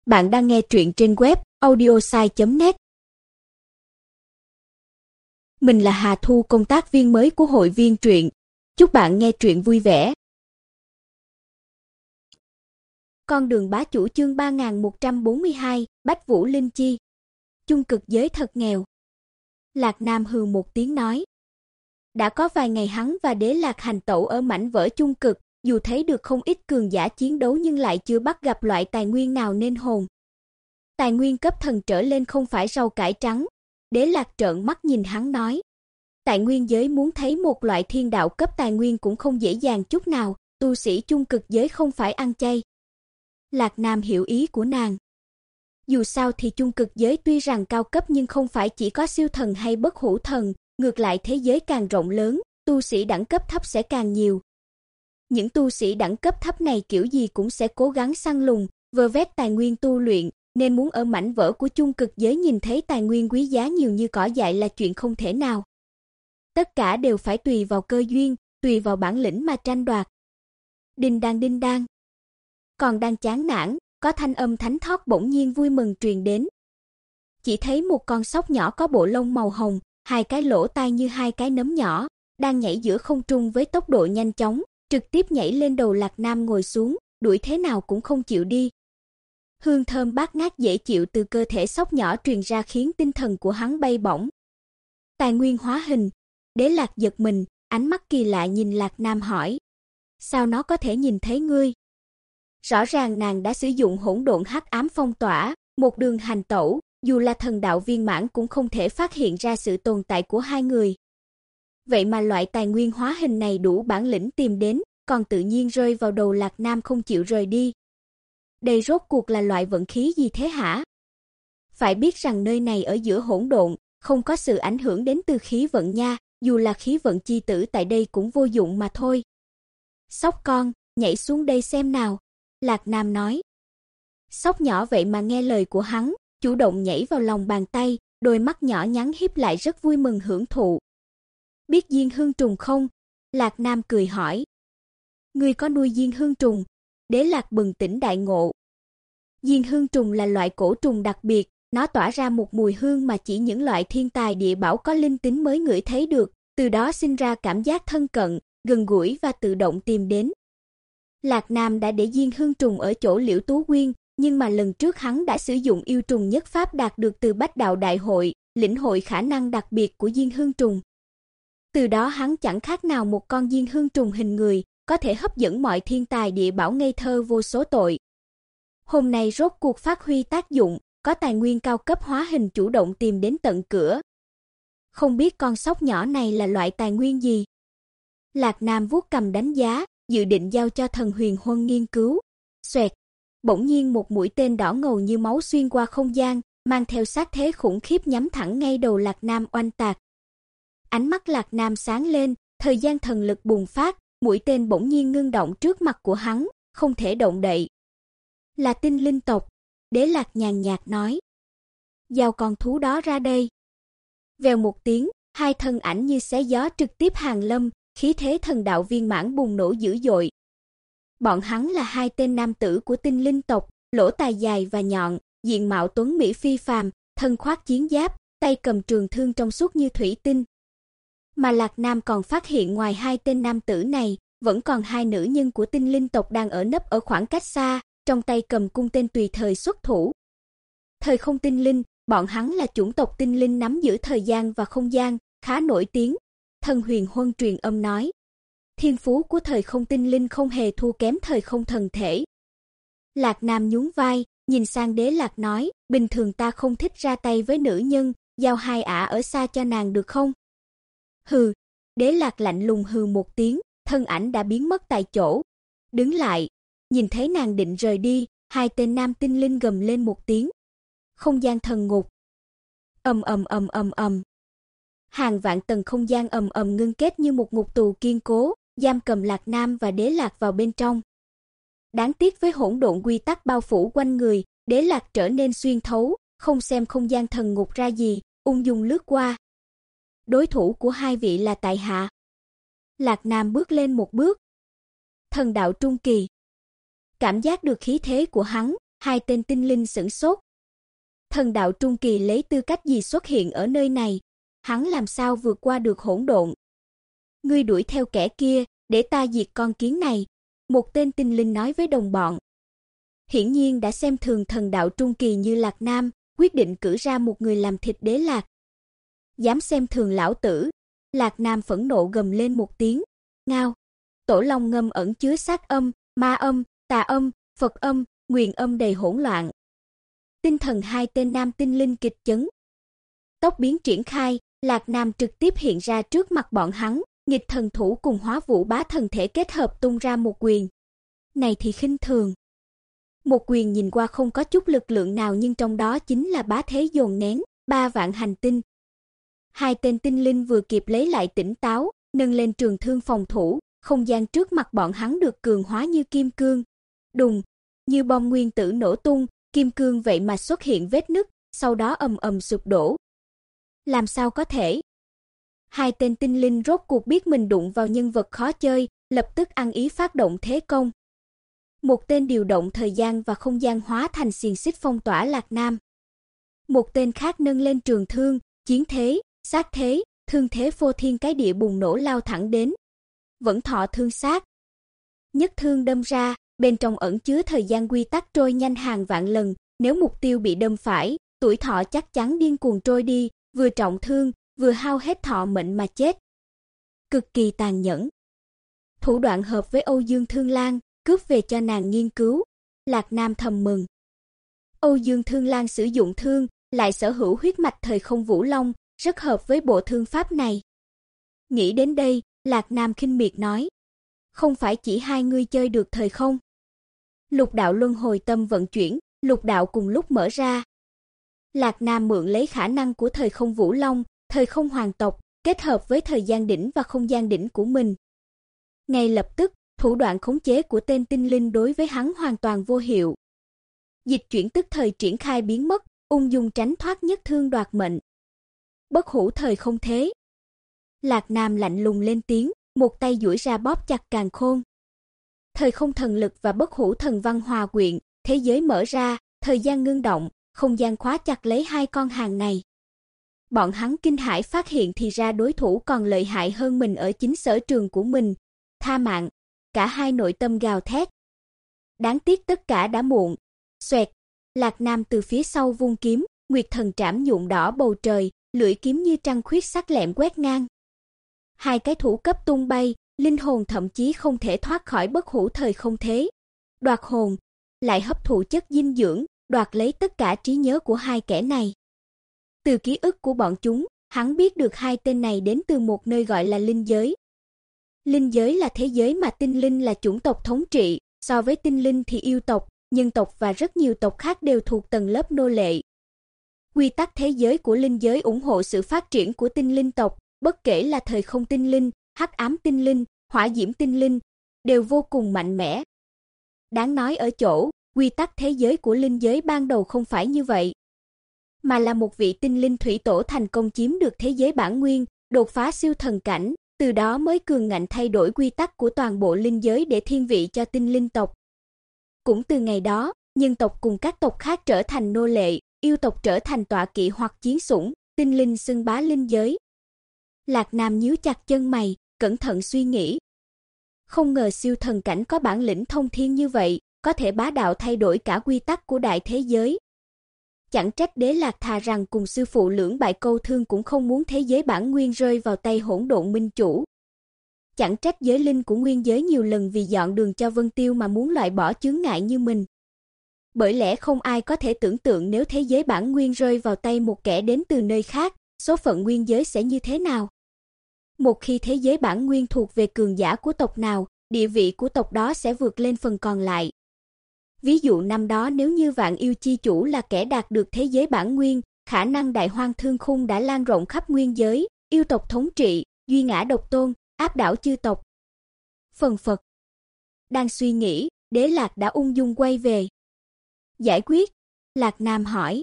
Bạn đang nghe truyện trên web audiosai.net. Mình là Hà Thu, công tác viên mới của hội viên truyện. Chúc bạn nghe truyện vui vẻ. Con đường bá chủ chương 3142, Bách Vũ Linh Chi. Chung cực giới thật nghèo. Lạc Nam hừ một tiếng nói. Đã có vài ngày hắn và Đế Lạc hành tẩu ở mảnh vỡ chung cực, dù thấy được không ít cường giả chiến đấu nhưng lại chưa bắt gặp loại tài nguyên nào nên hồn. Tài nguyên cấp thần trở lên không phải rau cải trắng. Đế Lạc trợn mắt nhìn hắn nói. Tại nguyên giới muốn thấy một loại thiên đạo cấp tài nguyên cũng không dễ dàng chút nào, tu sĩ chung cực giới không phải ăn chay. Lạc Nam hiểu ý của nàng. Dù sao thì chung cực giới tuy rằng cao cấp nhưng không phải chỉ có siêu thần hay bất hủ thần, ngược lại thế giới càng rộng lớn, tu sĩ đẳng cấp thấp sẽ càng nhiều. Những tu sĩ đẳng cấp thấp này kiểu gì cũng sẽ cố gắng săn lùng, vơ vét tài nguyên tu luyện, nên muốn ở mảnh vỡ của chung cực giới nhìn thấy tài nguyên quý giá nhiều như cỏ dại là chuyện không thể nào. Tất cả đều phải tùy vào cơ duyên, tùy vào bản lĩnh mà tranh đoạt. Đinh đang đinh đang. Còn đang chán nản, có thanh âm thánh thót bỗng nhiên vui mừng truyền đến. Chỉ thấy một con sóc nhỏ có bộ lông màu hồng, hai cái lỗ tai như hai cái nấm nhỏ, đang nhảy giữa không trung với tốc độ nhanh chóng, trực tiếp nhảy lên đầu Lạc Nam ngồi xuống, đuổi thế nào cũng không chịu đi. Hương thơm bát ngát dễ chịu từ cơ thể sóc nhỏ truyền ra khiến tinh thần của hắn bay bổng. Tài nguyên hóa hình. Đế Lạc giật mình, ánh mắt kỳ lạ nhìn Lạc Nam hỏi. Sao nó có thể nhìn thấy ngươi? Rõ ràng nàng đã sử dụng hỗn độn hắc ám phong tỏa, một đường hành tẩu, dù là thần đạo viên mãn cũng không thể phát hiện ra sự tồn tại của hai người. Vậy mà loại tài nguyên hóa hình này đủ bản lĩnh tìm đến, còn tự nhiên rơi vào đầu Lạc Nam không chịu rời đi. Đây rốt cuộc là loại vận khí gì thế hả? Phải biết rằng nơi này ở giữa hỗn độn, không có sự ảnh hưởng đến từ khí vận nha, dù là khí vận chi tử tại đây cũng vô dụng mà thôi. Sóc con, nhảy xuống đây xem nào, Lạc Nam nói. Sóc nhỏ vậy mà nghe lời của hắn, chủ động nhảy vào lòng bàn tay, đôi mắt nhỏ nhắn híp lại rất vui mừng hưởng thụ. Biết diên hương trùng không? Lạc Nam cười hỏi. Ngươi có nuôi diên hương trùng? Đế Lạc bừng tỉnh đại ngộ. Diên hương trùng là loại cổ trùng đặc biệt, nó tỏa ra một mùi hương mà chỉ những loại thiên tài địa bảo có linh tính mới ngửi thấy được, từ đó sinh ra cảm giác thân cận, gần gũi và tự động tìm đến. Lạc Nam đã để diên hương trùng ở chỗ Liễu Tú Quyên, nhưng mà lần trước hắn đã sử dụng yêu trùng nhất pháp đạt được từ Bách Đạo Đại Hội, lĩnh hội khả năng đặc biệt của diên hương trùng. Từ đó hắn chẳng khác nào một con diên hương trùng hình người, có thể hấp dẫn mọi thiên tài địa bảo ngây thơ vô số tội. Hôm nay rốt cuộc phát huy tác dụng, có tài nguyên cao cấp hóa hình chủ động tìm đến tận cửa. Không biết con sóc nhỏ này là loại tài nguyên gì? Lạc Nam vuốt cầm đánh giá, dự định giao cho Thần Huyền Huân nghiên cứu. Xoẹt, bỗng nhiên một mũi tên đỏ ngầu như máu xuyên qua không gian, mang theo sát thế khủng khiếp nhắm thẳng ngay đầu Lạc Nam oanh tạc. Ánh mắt Lạc Nam sáng lên, thời gian thần lực bùng phát, mũi tên bỗng nhiên ngưng động trước mặt của hắn, không thể động đậy. Là tinh linh tộc, Đế Lạc nhàn nhạt nói. Giao con thú đó ra đây. Vèo một tiếng, hai thân ảnh như xé gió trực tiếp hàng lâm, khí thế thần đạo viên mãn bùng nổ dữ dội. Bọn hắn là hai tên nam tử của tinh linh tộc, lỗ tai dài và nhọn, diện mạo tuấn mỹ phi phàm, thân khoác chiến giáp, tay cầm trường thương trong suốt như thủy tinh. Mà Lạc Nam còn phát hiện ngoài hai tên nam tử này, vẫn còn hai nữ nhân của tinh linh tộc đang ở nấp ở khoảng cách xa, trong tay cầm cung tên tùy thời xuất thủ. Thời không tinh linh, bọn hắn là chủng tộc tinh linh nắm giữ thời gian và không gian, khá nổi tiếng. Thần Huyền Huân truyền âm nói. Thiên phú của thời không tinh linh không hề thua kém thời không thần thể. Lạc Nam nhún vai, nhìn sang Đế Lạc nói, bình thường ta không thích ra tay với nữ nhân, giao hai ả ở xa cho nàng được không? Hừ, Đế Lạc lạnh lùng hừ một tiếng, thân ảnh đã biến mất tại chỗ. Đứng lại, nhìn thấy nàng định rời đi, hai tên nam tinh linh gầm lên một tiếng. Không gian thần ngục. Ầm ầm ầm ầm ầm. Hàng vạn tầng không gian ầm ầm ngưng kết như một ngục tù kiên cố, giam cầm Lạc Nam và Đế Lạc vào bên trong. Đáng tiếc với hỗn độn quy tắc bao phủ quanh người, Đế Lạc trở nên xuyên thấu, không xem không gian thần ngục ra gì, ung dung lướt qua. Đối thủ của hai vị là tại hạ. Lạc Nam bước lên một bước. Thần đạo trung kỳ. Cảm giác được khí thế của hắn, Hai tên tinh linh sửng sốt. Thần đạo trung kỳ lấy tư cách gì xuất hiện ở nơi này? Hắn làm sao vượt qua được hỗn độn? Ngươi đuổi theo kẻ kia, để ta diệt con kiến này, một tên tinh linh nói với đồng bọn. Hiển nhiên đã xem thường thần đạo trung kỳ như Lạc Nam, quyết định cử ra một người làm thịt Đế Lạc. Dám xem thường lão tử, Lạc Nam phẫn nộ gầm lên một tiếng, ngao. Tổ long ngâm ẩn chứa sát âm, ma âm, tà âm, Phật âm, nguyền âm đầy hỗn loạn. Tinh thần hai tên nam tinh linh kịch chấn. Tốc biến triển khai, Lạc Nam trực tiếp hiện ra trước mặt bọn hắn, nghịch thần thủ cùng hóa vũ bá thần thể kết hợp tung ra một quyền. Này thì khinh thường. Một quyền nhìn qua không có chút lực lượng nào nhưng trong đó chính là bá thế dồn nén, 3 vạn hành tinh. Hai tên tinh linh vừa kịp lấy lại tỉnh táo, nâng lên trường thương phòng thủ, không gian trước mặt bọn hắn được cường hóa như kim cương. Đùng, như bom nguyên tử nổ tung, kim cương vậy mà xuất hiện vết nứt, sau đó ầm ầm sụp đổ. Làm sao có thể? Hai tên tinh linh rốt cuộc biết mình đụng vào nhân vật khó chơi, lập tức ăn ý phát động thế công. Một tên điều động thời gian và không gian hóa thành xiềng xích phong tỏa Lạc Nam. Một tên khác nâng lên trường thương, chiến thế, sát thế, thương thế phô thiên cái địa bùng nổ lao thẳng đến. Vẫn thọ thương sát. Nhất thương đâm ra, bên trong ẩn chứa thời gian quy tắc trôi nhanh hàng vạn lần, nếu mục tiêu bị đâm phải, tuổi thọ chắc chắn điên cuồng trôi đi, vừa trọng thương, vừa hao hết thọ mệnh mà chết. Cực kỳ tàn nhẫn. Thủ đoạn hợp với Âu Dương Thương Lan, cướp về cho nàng nghiên cứu. Lạc Nam thầm mừng. Âu Dương Thương Lan sử dụng thương, lại sở hữu huyết mạch thời không Vũ Long, rất hợp với bộ thương pháp này. Nghĩ đến đây, Lạc Nam khinh miệt nói. Không phải chỉ hai ngươi chơi được thời không? Lục đạo luân hồi tâm vận chuyển, lục đạo cùng lúc mở ra. Lạc Nam mượn lấy khả năng của thời không Vũ Long, thời không hoàng tộc, kết hợp với thời gian đỉnh và không gian đỉnh của mình. Ngay lập tức, thủ đoạn khống chế của tên tinh linh đối với hắn hoàn toàn vô hiệu. Dịch chuyển tức thời triển khai biến mất, ung dung tránh thoát nhất thương đoạt mệnh. Bất hủ thời không thế. Lạc Nam lạnh lùng lên tiếng, một tay duỗi ra bóp chặt càn khôn. Thời không thần lực và bất hủ thần văn hòa quyện, thế giới mở ra, thời gian ngưng động, không gian khóa chặt lấy hai con hàng này. Bọn hắn kinh hãi phát hiện thì ra đối thủ còn lợi hại hơn mình ở chính sở trường của mình. Tha mạng, cả hai nội tâm gào thét. Đáng tiếc tất cả đã muộn. Xoẹt, Lạc Nam từ phía sau vung kiếm, nguyệt thần trảm nhuộm đỏ bầu trời, lưỡi kiếm như trăng khuyết sắc lẹm quét ngang. Hai cái thủ cấp tung bay, linh hồn thậm chí không thể thoát khỏi bất hủ thời không thế. Đoạt hồn, lại hấp thụ chất dinh dưỡng, đoạt lấy tất cả trí nhớ của hai kẻ này. Từ ký ức của bọn chúng, hắn biết được hai tên này đến từ một nơi gọi là linh giới. Linh giới là thế giới mà tinh linh là chủng tộc thống trị, so với tinh linh thì yêu tộc, nhân tộc và rất nhiều tộc khác đều thuộc tầng lớp nô lệ. Quy tắc thế giới của linh giới ủng hộ sự phát triển của tinh linh tộc, bất kể là thời không tinh linh, hắc ám tinh linh, hỏa diễm tinh linh, đều vô cùng mạnh mẽ. Đáng nói ở chỗ, quy tắc thế giới của linh giới ban đầu không phải như vậy, mà là một vị tinh linh thủy tổ thành công chiếm được thế giới bản nguyên, đột phá siêu thần cảnh, từ đó mới cường ngạnh thay đổi quy tắc của toàn bộ linh giới để thiên vị cho tinh linh tộc. Cũng từ ngày đó, nhân tộc cùng các tộc khác trở thành nô lệ, yêu tộc trở thành tọa kỵ hoặc chiến sủng, tinh linh xưng bá linh giới. Lạc Nam nhíu chặt chân mày, cẩn thận suy nghĩ. Không ngờ siêu thần cảnh có bản lĩnh thông thiên như vậy, có thể bá đạo thay đổi cả quy tắc của đại thế giới. Chẳng trách Đế Lạc thà rằng cùng sư phụ lưỡng bại câu thương cũng không muốn thế giới bản nguyên rơi vào tay hỗn độn minh chủ. Chẳng trách giới linh của nguyên giới nhiều lần vì dọn đường cho Vân Tiêu mà muốn loại bỏ chướng ngại như mình. Bởi lẽ không ai có thể tưởng tượng nếu thế giới bản nguyên rơi vào tay một kẻ đến từ nơi khác, số phận nguyên giới sẽ như thế nào. Một khi thế giới bản nguyên thuộc về cường giả của tộc nào, địa vị của tộc đó sẽ vượt lên phần còn lại. Ví dụ năm đó nếu như Vạn Yêu Chi Chủ là kẻ đạt được thế giới bản nguyên, khả năng đại hoang thương khung đã lan rộng khắp nguyên giới, yêu tộc thống trị, duy ngã độc tôn, áp đảo chư tộc. Phần phật. Đang suy nghĩ, Đế Lạc đã ung dung quay về. Giải quyết, Lạc Nam hỏi.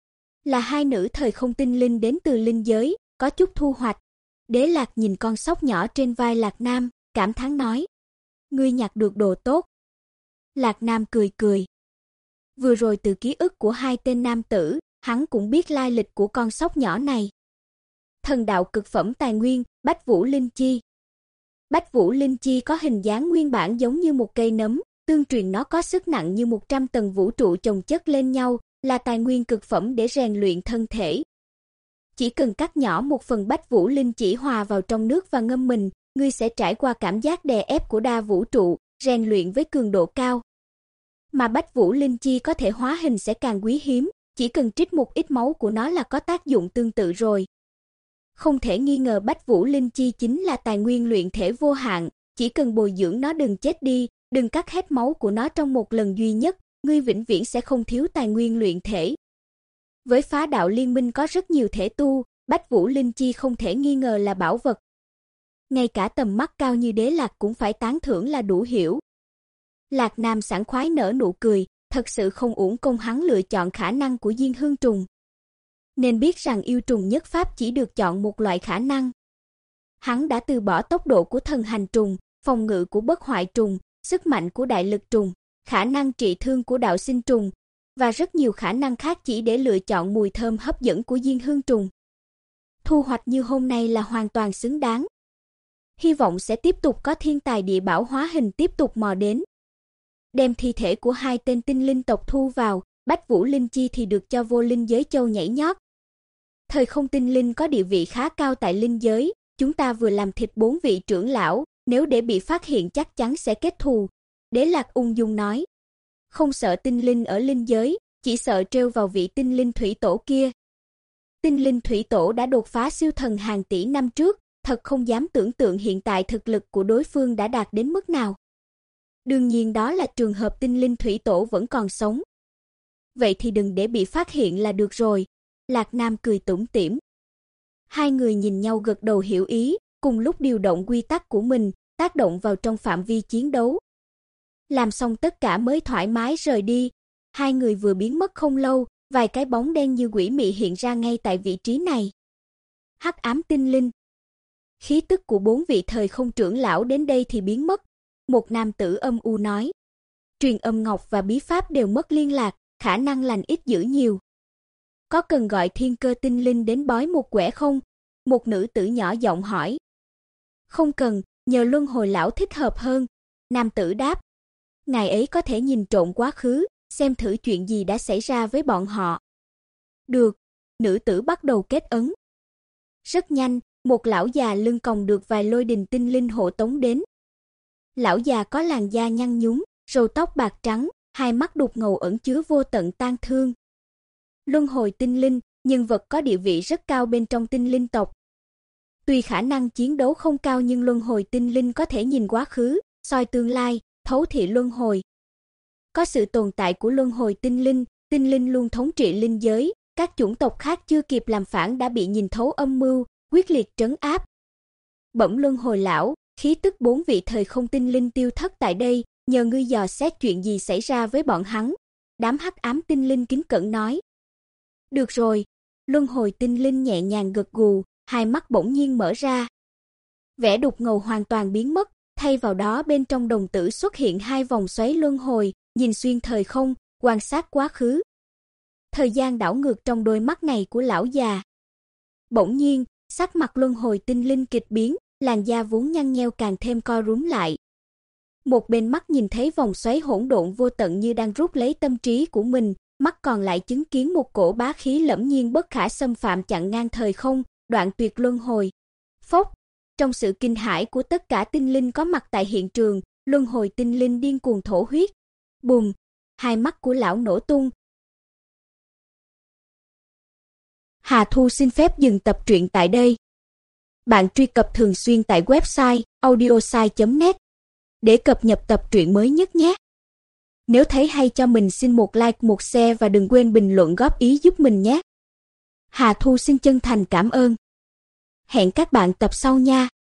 Là hai nữ thời không tinh linh đến từ linh giới, có chút thu hoạch. Đế Lạc nhìn con sóc nhỏ trên vai Lạc Nam, cảm thán nói. Ngươi nhặt được đồ tốt. Lạc Nam cười cười. Vừa rồi từ ký ức của hai tên nam tử, hắn cũng biết lai lịch của con sóc nhỏ này. Thần đạo cực phẩm tài nguyên, Bách Vũ Linh Chi. Bách Vũ Linh Chi có hình dáng nguyên bản giống như một cây nấm, tương truyền nó có sức nặng như 100 tầng vũ trụ chồng chất lên nhau, là tài nguyên cực phẩm để rèn luyện thân thể. Chỉ cần cắt nhỏ một phần Bách Vũ Linh chỉ hòa vào trong nước và ngâm mình, ngươi sẽ trải qua cảm giác đè ép của đa vũ trụ, rèn luyện với cường độ cao. Mà Bách Vũ Linh Chi có thể hóa hình sẽ càng quý hiếm, chỉ cần trích một ít máu của nó là có tác dụng tương tự rồi. Không thể nghi ngờ Bách Vũ Linh Chi chính là tài nguyên luyện thể vô hạn, chỉ cần bồi dưỡng nó đừng chết đi, đừng cắt hết máu của nó trong một lần duy nhất, ngươi vĩnh viễn sẽ không thiếu tài nguyên luyện thể. Với Phá Đạo Liên Minh có rất nhiều thể tu, Bách Vũ Linh Chi không thể nghi ngờ là bảo vật. Ngay cả tầm mắt cao như Đế Lạc cũng phải tán thưởng là đủ hiểu. Lạc Nam sảng khoái nở nụ cười, thật sự không uổng công hắn lựa chọn khả năng của Diên Hương Trùng. Nên biết rằng yêu trùng nhất pháp chỉ được chọn một loại khả năng. Hắn đã từ bỏ tốc độ của thần hành trùng, phòng ngự của bất hoại trùng, sức mạnh của đại lực trùng, khả năng trị thương của đạo sinh trùng, và rất nhiều khả năng khác chỉ để lựa chọn mùi thơm hấp dẫn của Diên Hương Trùng. Thu hoạch như hôm nay là hoàn toàn xứng đáng. Hy vọng sẽ tiếp tục có thiên tài địa bảo hóa hình tiếp tục mò đến. Đem thi thể của hai tên tinh linh tộc thu vào, Bách Vũ Linh Chi thì được cho vô linh giới châu nhảy nhót. Thời không tinh linh có địa vị khá cao tại linh giới, chúng ta vừa làm thịt 4 vị trưởng lão, nếu để bị phát hiện chắc chắn sẽ kết thù. Đế Lạc ung dung nói. Không sợ tinh linh ở linh giới, chỉ sợ trêu vào vị tinh linh thủy tổ kia. Tinh linh thủy tổ đã đột phá siêu thần hàng tỷ năm trước, thật không dám tưởng tượng hiện tại thực lực của đối phương đã đạt đến mức nào. Đương nhiên đó là trường hợp tinh linh thủy tổ vẫn còn sống. Vậy thì đừng để bị phát hiện là được rồi. Lạc Nam cười tủm tỉm. Hai người nhìn nhau gật đầu hiểu ý, cùng lúc điều động quy tắc của mình, tác động vào trong phạm vi chiến đấu. Làm xong tất cả mới thoải mái rời đi. Hai người vừa biến mất không lâu, vài cái bóng đen như quỷ mị hiện ra ngay tại vị trí này. Hắc ám tinh linh. Khí tức của 4 vị thời không trưởng lão đến đây thì biến mất. Một nam tử âm u nói. Truyền âm ngọc và bí pháp đều mất liên lạc, khả năng lành ít dữ nhiều. Có cần gọi thiên cơ tinh linh đến bói một quẻ không? Một nữ tử nhỏ giọng hỏi. Không cần, nhờ luân hồi lão thích hợp hơn. Nam tử đáp. Ngài ấy có thể nhìn trộm quá khứ, xem thử chuyện gì đã xảy ra với bọn họ. Được, nữ tử bắt đầu kết ấn. Rất nhanh, một lão già lưng còng được vài lôi đình tinh linh hộ tống đến. Lão già có làn da nhăn nhúm, râu tóc bạc trắng, hai mắt đục ngầu ẩn chứa vô tận tang thương. Luân hồi tinh linh, nhân vật có địa vị rất cao bên trong tinh linh tộc. Tuy khả năng chiến đấu không cao nhưng luân hồi tinh linh có thể nhìn quá khứ, soi tương lai, thấu thị luân hồi. Có sự tồn tại của luân hồi tinh linh luôn thống trị linh giới, các chủng tộc khác chưa kịp làm phản đã bị nhìn thấu âm mưu, quyết liệt trấn áp. Bẩm luân hồi lão, khí tức 4 vị thời không tinh linh tiêu thất tại đây, nhờ ngươi dò xét chuyện gì xảy ra với bọn hắn. Đám hắc ám tinh linh kính cẩn nói. Được rồi, luân hồi tinh linh nhẹ nhàng gật gù, hai mắt bỗng nhiên mở ra. Vẻ đục ngầu hoàn toàn biến mất, thay vào đó bên trong đồng tử xuất hiện 2 vòng xoáy luân hồi, nhìn xuyên thời không, quan sát quá khứ. Thời gian đảo ngược trong đôi mắt này của lão già. Bỗng nhiên, sắc mặt luân hồi tinh linh kịch biến, làn da vốn nhăn nheo càng thêm co rúm lại. Một bên mắt nhìn thấy vòng xoáy hỗn độn vô tận như đang rút lấy tâm trí của mình, mắt còn lại chứng kiến một cổ bá khí lẫm nhiên bất khả xâm phạm chặn ngang thời không, đoạn tuyệt luân hồi. Phốc, trong sự kinh hãi của tất cả tinh linh có mặt tại hiện trường, luân hồi tinh linh điên cuồng thổ huyết. Bùm, hai mắt của lão nổ tung. Hà Thu xin phép dừng tập truyện tại đây. Bạn truy cập thường xuyên tại website audiosai.net để cập nhật tập truyện mới nhất nhé. Nếu thấy hay cho mình xin một like, một share và đừng quên bình luận góp ý giúp mình nhé. Hà Thu xin chân thành cảm ơn. Hẹn các bạn tập sau nha.